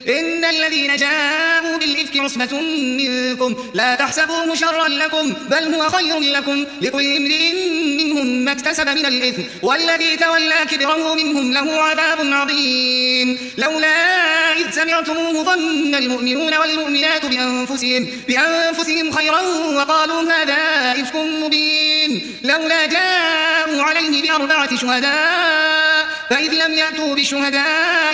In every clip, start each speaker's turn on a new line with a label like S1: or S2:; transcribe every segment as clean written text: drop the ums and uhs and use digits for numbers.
S1: إن الذين جاءوا بالإفك عصبة منكم لا تحسبوه شرا لكم بل هو خير لكم لكل امرئ منهم ما اكتسب من الإثم والذي تولى كبره منهم له عذاب عظيم لولا إذ سمعتموه ظن المؤمنون والمؤمنات بأنفسهم خيرا وقالوا هذا إفك مبين لولا جاءوا عليه بأربعة شهداء فإذ لم يأتوا بالشهداء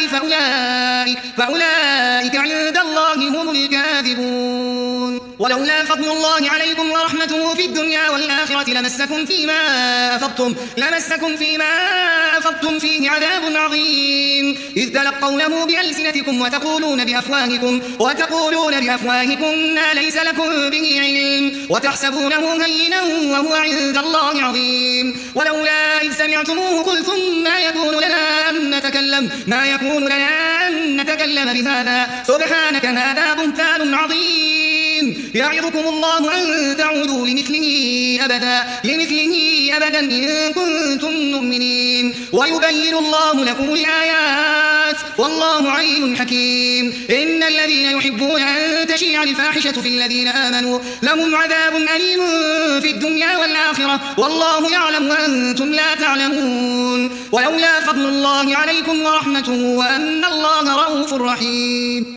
S1: فأولئك عند الله هم الكاذبون ولولا فضل الله عليكم ورحمته في الدنيا والآخرة لمسكم فيما أفضتم فيه عذاب عظيم إذ تلقونه بألسنتكم وتقولون بأفواهكم ما ليس لكم به علم وتحسبونه هينا وهو عند الله عظيم ولولا إذ سمعتموه قلتم ما يكون لنا أن نتكلم بهذا سبحانك هذا بهتان عظيم يعظكم الله أن تعودوا لمثله أبدا إن كنتم مؤمنين ويبين الله لكم الآيات والله عليم حكيم إن الذين يحبون أن تشيع الفاحشة في الذين آمنوا لهم عذاب أليم في الدنيا والآخرة والله يعلم وأنتم لا تعلمون ولولا فضل الله عليكم ورحمته وأن الله رؤوف رحيم